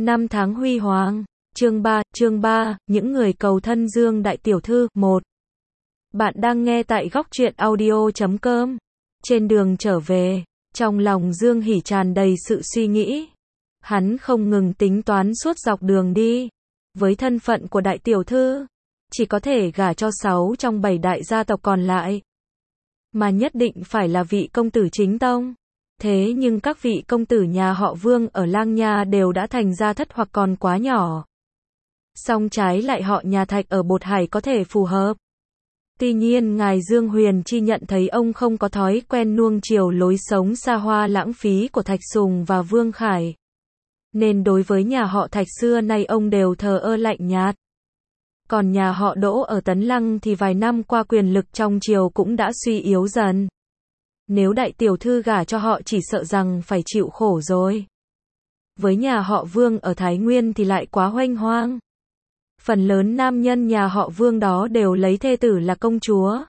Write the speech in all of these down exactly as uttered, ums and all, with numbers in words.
Năm tháng huy hoàng. Chương ba, chương ba, những người cầu thân Dương đại tiểu thư, một. Bạn đang nghe tại góc truyện audio chấm com. Trên đường trở về, trong lòng Dương Hỉ tràn đầy sự suy nghĩ. Hắn không ngừng tính toán suốt dọc đường đi. Với thân phận của đại tiểu thư, chỉ có thể gả cho sáu trong bảy đại gia tộc còn lại. Mà nhất định phải là vị công tử chính tông. Thế nhưng các vị công tử nhà họ Vương ở Lang Nha đều đã thành gia thất hoặc còn quá nhỏ. Song trái lại họ nhà Thạch ở Bột Hải có thể phù hợp. Tuy nhiên ngài Dương Huyền Chi nhận thấy ông không có thói quen nuông chiều lối sống xa hoa lãng phí của Thạch Sùng và Vương Khải. Nên đối với nhà họ Thạch xưa nay ông đều thờ ơ lạnh nhạt. Còn nhà họ Đỗ ở Tấn Lăng thì vài năm qua quyền lực trong triều cũng đã suy yếu dần. Nếu đại tiểu thư gả cho họ chỉ sợ rằng phải chịu khổ rồi. Với nhà họ Vương ở Thái Nguyên thì lại quá huênh hoang. Phần lớn nam nhân nhà họ Vương đó đều lấy thê tử là công chúa.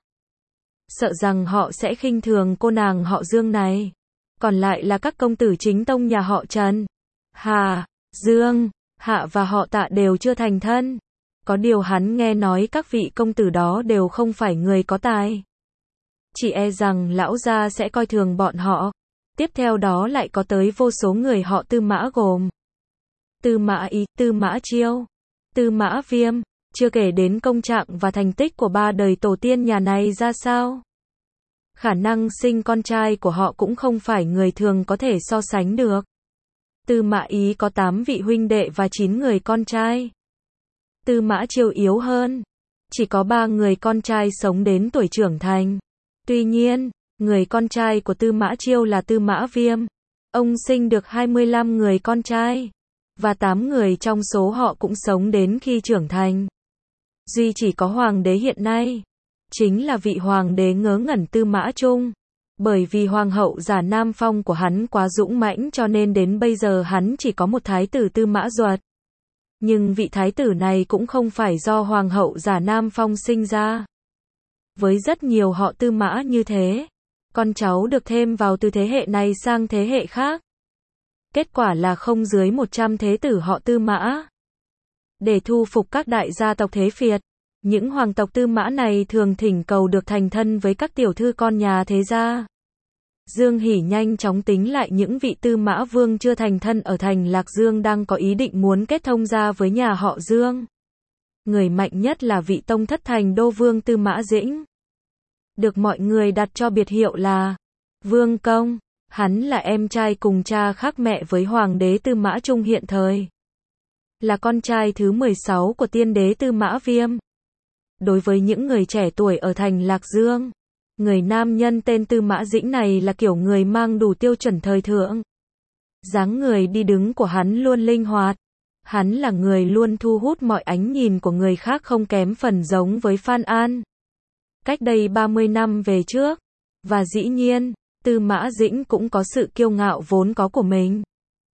Sợ rằng họ sẽ khinh thường cô nàng họ Dương này. Còn lại là các công tử chính tông nhà họ Trần, Hà, Dương, Hạ và họ Tạ đều chưa thành thân. Có điều hắn nghe nói các vị công tử đó đều không phải người có tài. Chỉ e rằng lão gia sẽ coi thường bọn họ. Tiếp theo đó lại có tới vô số người họ Tư Mã gồm Tư Mã Ý, Tư Mã Chiêu, Tư Mã Viêm, chưa kể đến công trạng và thành tích của ba đời tổ tiên nhà này ra sao. Khả năng sinh con trai của họ cũng không phải người thường có thể so sánh được. Tư Mã Ý có tám vị huynh đệ và chín người con trai. Tư Mã Chiêu yếu hơn, chỉ có ba người con trai sống đến tuổi trưởng thành. Tuy nhiên, người con trai của Tư Mã Chiêu là Tư Mã Viêm. Ông sinh được hai mươi lăm người con trai, và tám người trong số họ cũng sống đến khi trưởng thành. Duy chỉ có hoàng đế hiện nay, chính là vị hoàng đế ngớ ngẩn Tư Mã Trung. Bởi vì hoàng hậu Giả Nam Phong của hắn quá dũng mãnh cho nên đến bây giờ hắn chỉ có một thái tử Tư Mã Duật. Nhưng vị thái tử này cũng không phải do hoàng hậu Giả Nam Phong sinh ra. Với rất nhiều họ Tư Mã như thế, con cháu được thêm vào từ thế hệ này sang thế hệ khác. Kết quả là không dưới một trăm thế tử họ Tư Mã. Để thu phục các đại gia tộc thế phiệt, những hoàng tộc Tư Mã này thường thỉnh cầu được thành thân với các tiểu thư con nhà thế gia. Dương Hỉ nhanh chóng tính lại những vị Tư Mã Vương chưa thành thân ở thành Lạc Dương đang có ý định muốn kết thông gia với nhà họ Dương. Người mạnh nhất là vị tông thất thành đô vương Tư Mã Dĩnh. Được mọi người đặt cho biệt hiệu là Vương Công. Hắn là em trai cùng cha khác mẹ với hoàng đế Tư Mã Trung hiện thời. Là con trai thứ mười sáu của tiên đế Tư Mã Viêm. Đối với những người trẻ tuổi ở thành Lạc Dương, người nam nhân tên Tư Mã Dĩnh này là kiểu người mang đủ tiêu chuẩn thời thượng. Dáng người đi đứng của hắn luôn linh hoạt. Hắn là người luôn thu hút mọi ánh nhìn của người khác không kém phần giống với Phan An. Cách đây ba mươi năm về trước. Và dĩ nhiên, Tư Mã Dĩnh cũng có sự kiêu ngạo vốn có của mình.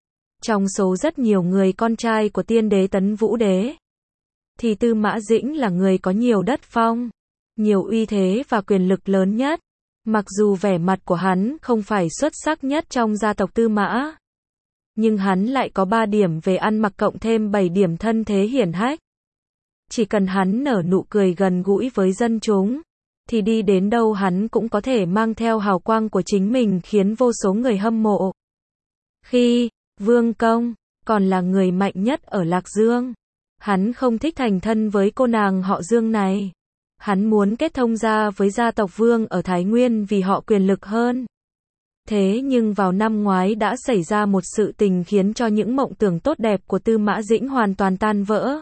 Trong số rất nhiều người con trai của tiên đế Tấn Vũ Đế, thì Tư Mã Dĩnh là người có nhiều đất phong, nhiều uy thế và quyền lực lớn nhất. Mặc dù vẻ mặt của hắn không phải xuất sắc nhất trong gia tộc Tư Mã, nhưng hắn lại có ba điểm về ăn mặc cộng thêm bảy điểm thân thế hiển hách. Chỉ cần hắn nở nụ cười gần gũi với dân chúng, thì đi đến đâu hắn cũng có thể mang theo hào quang của chính mình khiến vô số người hâm mộ. Khi Vương Công còn là người mạnh nhất ở Lạc Dương, hắn không thích thành thân với cô nàng họ Dương này. Hắn muốn kết thông gia với gia tộc Vương ở Thái Nguyên vì họ quyền lực hơn. Thế nhưng vào năm ngoái đã xảy ra một sự tình khiến cho những mộng tưởng tốt đẹp của Tư Mã Dĩnh hoàn toàn tan vỡ.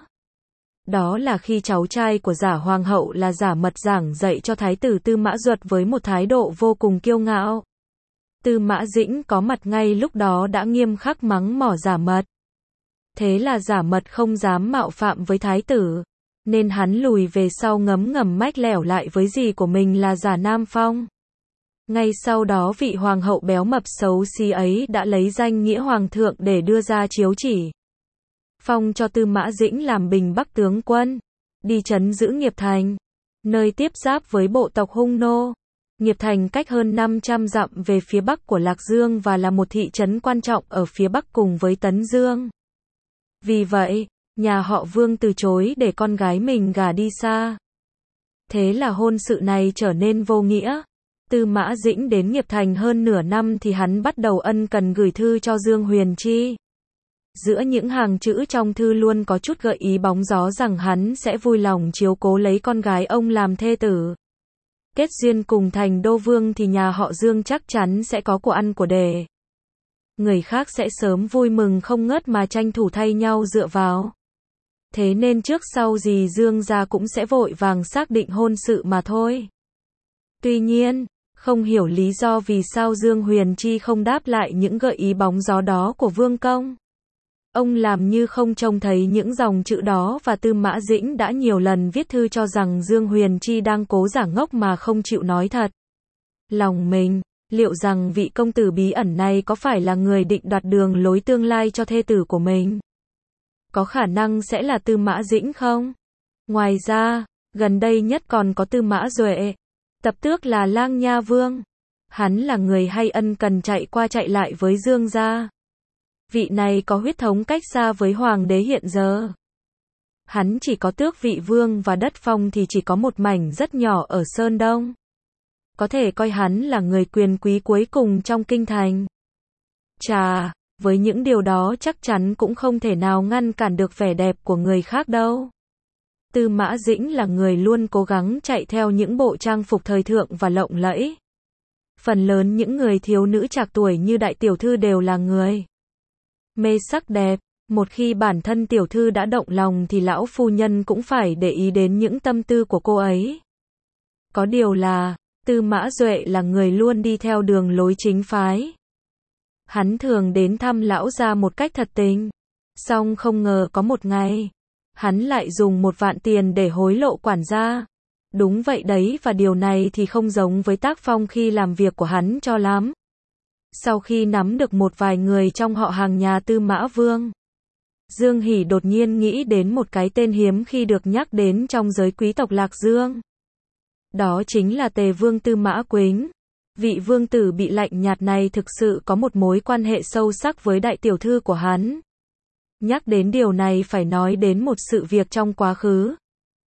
Đó là khi cháu trai của Giả Hoàng hậu là Giả Mật giảng dạy cho thái tử Tư Mã Duật với một thái độ vô cùng kiêu ngạo. Tư Mã Dĩnh có mặt ngay lúc đó đã nghiêm khắc mắng mỏ Giả Mật. Thế là Giả Mật không dám mạo phạm với thái tử, nên hắn lùi về sau ngấm ngầm mách lẻo lại với dì của mình là Giả Nam Phong. Ngay sau đó vị hoàng hậu béo mập xấu xí ấy đã lấy danh nghĩa hoàng thượng để đưa ra chiếu chỉ. Phong cho Tư Mã Dĩnh làm Bình Bắc tướng quân, đi trấn giữ Nghiệp Thành, nơi tiếp giáp với bộ tộc Hung Nô. Nghiệp Thành cách hơn năm trăm dặm về phía bắc của Lạc Dương và là một thị trấn quan trọng ở phía bắc cùng với Tấn Dương. Vì vậy, nhà họ Vương từ chối để con gái mình gả đi xa. Thế là hôn sự này trở nên vô nghĩa. Tư Mã Dĩnh đến Nghiệp Thành hơn nửa năm thì hắn bắt đầu ân cần gửi thư cho Dương Huyền Chi. Giữa những hàng chữ trong thư luôn có chút gợi ý bóng gió rằng hắn sẽ vui lòng chiếu cố lấy con gái ông làm thê tử. Kết duyên cùng thành đô vương thì nhà họ Dương chắc chắn sẽ có của ăn của để. Người khác sẽ sớm vui mừng không ngớt mà tranh thủ thay nhau dựa vào. Thế nên trước sau gì Dương gia cũng sẽ vội vàng xác định hôn sự mà thôi. Tuy nhiên, không hiểu lý do vì sao Dương Huyền Chi không đáp lại những gợi ý bóng gió đó của Vương Công. Ông làm như không trông thấy những dòng chữ đó và Tư Mã Dĩnh đã nhiều lần viết thư cho rằng Dương Huyền Chi đang cố giả ngốc mà không chịu nói thật. Lòng mình, liệu rằng vị công tử bí ẩn này có phải là người định đoạt đường lối tương lai cho thê tử của mình? Có khả năng sẽ là Tư Mã Dĩnh không? Ngoài ra, gần đây nhất còn có Tư Mã Duệ. Tập tước là Lang Nha Vương. Hắn là người hay ân cần chạy qua chạy lại với Dương gia. Vị này có huyết thống cách xa với hoàng đế hiện giờ. Hắn chỉ có tước vị vương và đất phong thì chỉ có một mảnh rất nhỏ ở Sơn Đông. Có thể coi hắn là người quyền quý cuối cùng trong kinh thành. Chà, với những điều đó chắc chắn cũng không thể nào ngăn cản được vẻ đẹp của người khác đâu. Tư Mã Dĩnh là người luôn cố gắng chạy theo những bộ trang phục thời thượng và lộng lẫy. Phần lớn những người thiếu nữ trạc tuổi như đại tiểu thư đều là người mê sắc đẹp. Một khi bản thân tiểu thư đã động lòng thì lão phu nhân cũng phải để ý đến những tâm tư của cô ấy. Có điều là, Tư Mã Duệ là người luôn đi theo đường lối chính phái. Hắn thường đến thăm lão gia một cách thật tình. Song không ngờ có một ngày, hắn lại dùng một vạn tiền để hối lộ quản gia. Đúng vậy đấy, và điều này thì không giống với tác phong khi làm việc của hắn cho lắm. Sau khi nắm được một vài người trong họ hàng nhà Tư Mã Vương, Dương Hỉ đột nhiên nghĩ đến một cái tên hiếm khi được nhắc đến trong giới quý tộc Lạc Dương. Đó chính là Tề Vương Tư Mã Quýnh. Vị vương tử bị lạnh nhạt này thực sự có một mối quan hệ sâu sắc với đại tiểu thư của hắn. Nhắc đến điều này phải nói đến một sự việc trong quá khứ.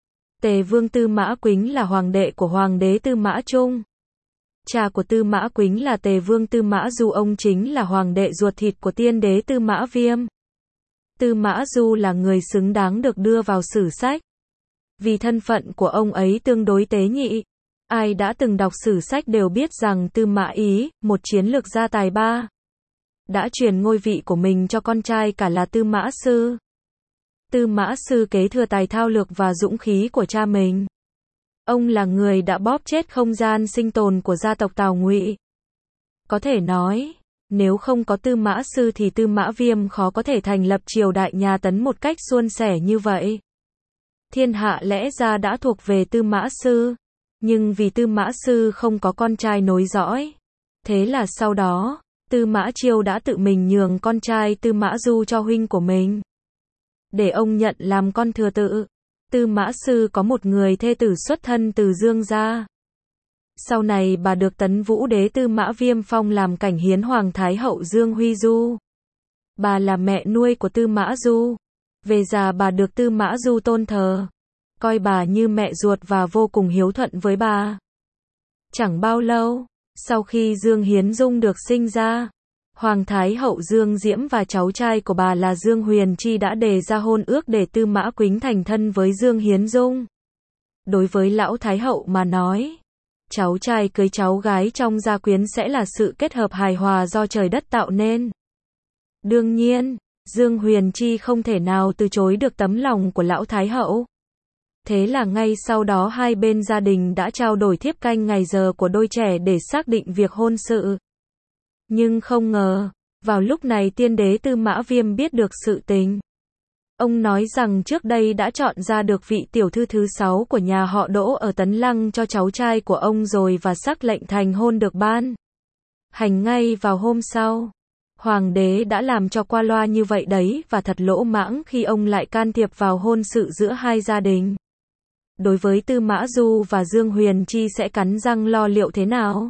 Tề Vương Tư Mã Quýnh là hoàng đệ của hoàng đế Tư Mã Trung. Cha của Tư Mã Quýnh là Tề Vương Tư Mã Du, ông chính là hoàng đệ ruột thịt của tiên đế Tư Mã Viêm. Tư Mã Du là người xứng đáng được đưa vào sử sách. Vì thân phận của ông ấy tương đối tế nhị. Ai đã từng đọc sử sách đều biết rằng Tư Mã Ý, một chiến lược gia tài ba, đã truyền ngôi vị của mình cho con trai cả là Tư Mã Sư. Tư Mã Sư kế thừa tài thao lược và dũng khí của cha mình. Ông là người đã bóp chết không gian sinh tồn của gia tộc Tào Ngụy. Có thể nói, nếu không có Tư Mã Sư thì Tư Mã Viêm khó có thể thành lập triều đại nhà Tấn một cách suôn sẻ như vậy. Thiên hạ lẽ ra đã thuộc về Tư Mã Sư, nhưng vì Tư Mã Sư không có con trai nối dõi, thế là sau đó, Tư Mã Chiêu đã tự mình nhường con trai Tư Mã Du cho huynh của mình, để ông nhận làm con thừa tự. Tư Mã Sư có một người thê tử xuất thân từ Dương gia. Sau này bà được Tấn Vũ đế Tư Mã Viêm phong làm cảnh hiến hoàng thái hậu Dương Huy Du. Bà là mẹ nuôi của Tư Mã Du. Về già bà được Tư Mã Du tôn thờ, coi bà như mẹ ruột và vô cùng hiếu thuận với bà. Chẳng bao lâu, sau khi Dương Hiến Dung được sinh ra, Hoàng Thái hậu Dương Diễm và cháu trai của bà là Dương Huyền Chi đã đề ra hôn ước để Tư Mã Quýnh thành thân với Dương Hiến Dung. Đối với lão Thái hậu mà nói, cháu trai cưới cháu gái trong gia quyến sẽ là sự kết hợp hài hòa do trời đất tạo nên. Đương nhiên, Dương Huyền Chi không thể nào từ chối được tấm lòng của lão Thái hậu. Thế là ngay sau đó hai bên gia đình đã trao đổi thiếp canh ngày giờ của đôi trẻ để xác định việc hôn sự. Nhưng không ngờ, vào lúc này tiên đế Tư Mã Viêm biết được sự tình. Ông nói rằng trước đây đã chọn ra được vị tiểu thư thứ sáu của nhà họ Đỗ ở Tấn Lăng cho cháu trai của ông rồi và sắc lệnh thành hôn được ban hành ngay vào hôm sau. Hoàng đế đã làm cho qua loa như vậy đấy và thật lỗ mãng khi ông lại can thiệp vào hôn sự giữa hai gia đình. Đối với Tư Mã Du và Dương Huyền Chi sẽ cắn răng lo liệu thế nào?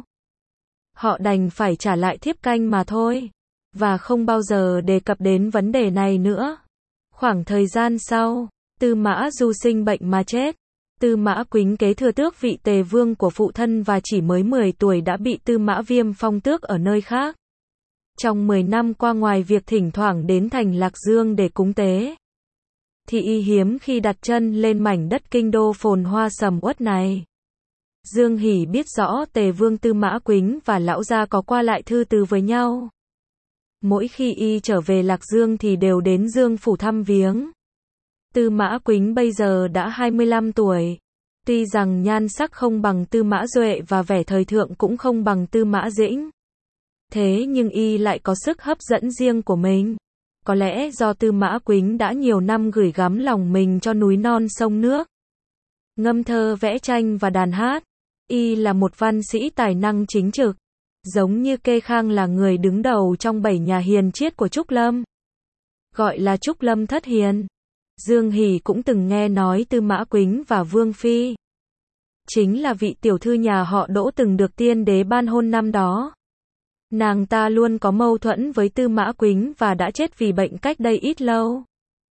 Họ đành phải trả lại thiếp canh mà thôi, và không bao giờ đề cập đến vấn đề này nữa. Khoảng thời gian sau, Tư Mã Du sinh bệnh mà chết. Tư Mã Quýnh kế thừa tước vị tề vương của phụ thân và chỉ mới mười tuổi đã bị Tư Mã Viêm phong tước ở nơi khác. Trong mười năm qua, ngoài việc thỉnh thoảng đến thành Lạc Dương để cúng tế, thì y hiếm khi đặt chân lên mảnh đất kinh đô phồn hoa sầm uất này. Dương Hỉ biết rõ tề vương Tư Mã Quýnh và lão gia có qua lại thư từ với nhau. Mỗi khi y trở về Lạc Dương thì đều đến Dương phủ thăm viếng. Tư Mã Quýnh bây giờ đã hai mươi lăm tuổi. Tuy rằng nhan sắc không bằng Tư Mã Duệ và vẻ thời thượng cũng không bằng Tư Mã Dĩnh, thế nhưng y lại có sức hấp dẫn riêng của mình. Có lẽ do Tư Mã Quýnh đã nhiều năm gửi gắm lòng mình cho núi non sông nước, ngâm thơ vẽ tranh và đàn hát. Y là một văn sĩ tài năng chính trực, giống như Kê Khang là người đứng đầu trong bảy nhà hiền triết của Trúc Lâm, gọi là Trúc Lâm thất hiền. Dương Hỉ cũng từng nghe nói Tư Mã Quýnh và Vương Phi, chính là vị tiểu thư nhà họ Đỗ từng được tiên đế ban hôn năm đó. Nàng ta luôn có mâu thuẫn với Tư Mã Quýnh và đã chết vì bệnh cách đây ít lâu.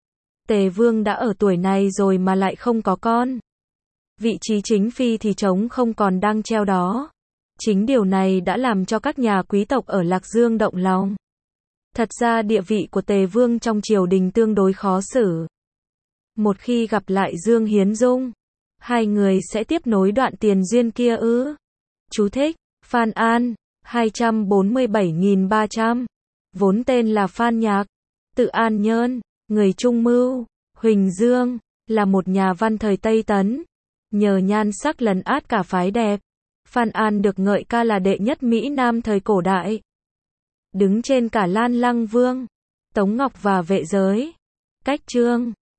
Tề vương đã ở tuổi này rồi mà lại không có con. Vị trí chính phi thì trống không còn đang treo đó. Chính điều này đã làm cho các nhà quý tộc ở Lạc Dương động lòng. Thật ra địa vị của Tề vương trong triều đình tương đối khó xử. Một khi gặp lại Dương Hiến Dung, hai người sẽ tiếp nối đoạn tiền duyên kia ư? Chú thích: Phan An, hai trăm bốn mươi bảy nghìn ba trăm, vốn tên là Phan Nhạc, tự An Nhơn, người Trung Mưu, Huỳnh Dương, là một nhà văn thời Tây Tấn. Nhờ nhan sắc lấn át cả phái đẹp, Phan An được ngợi ca là đệ nhất Mỹ Nam thời cổ đại, đứng trên cả Lan Lăng Vương, Tống Ngọc và Vệ Giới. Cách chương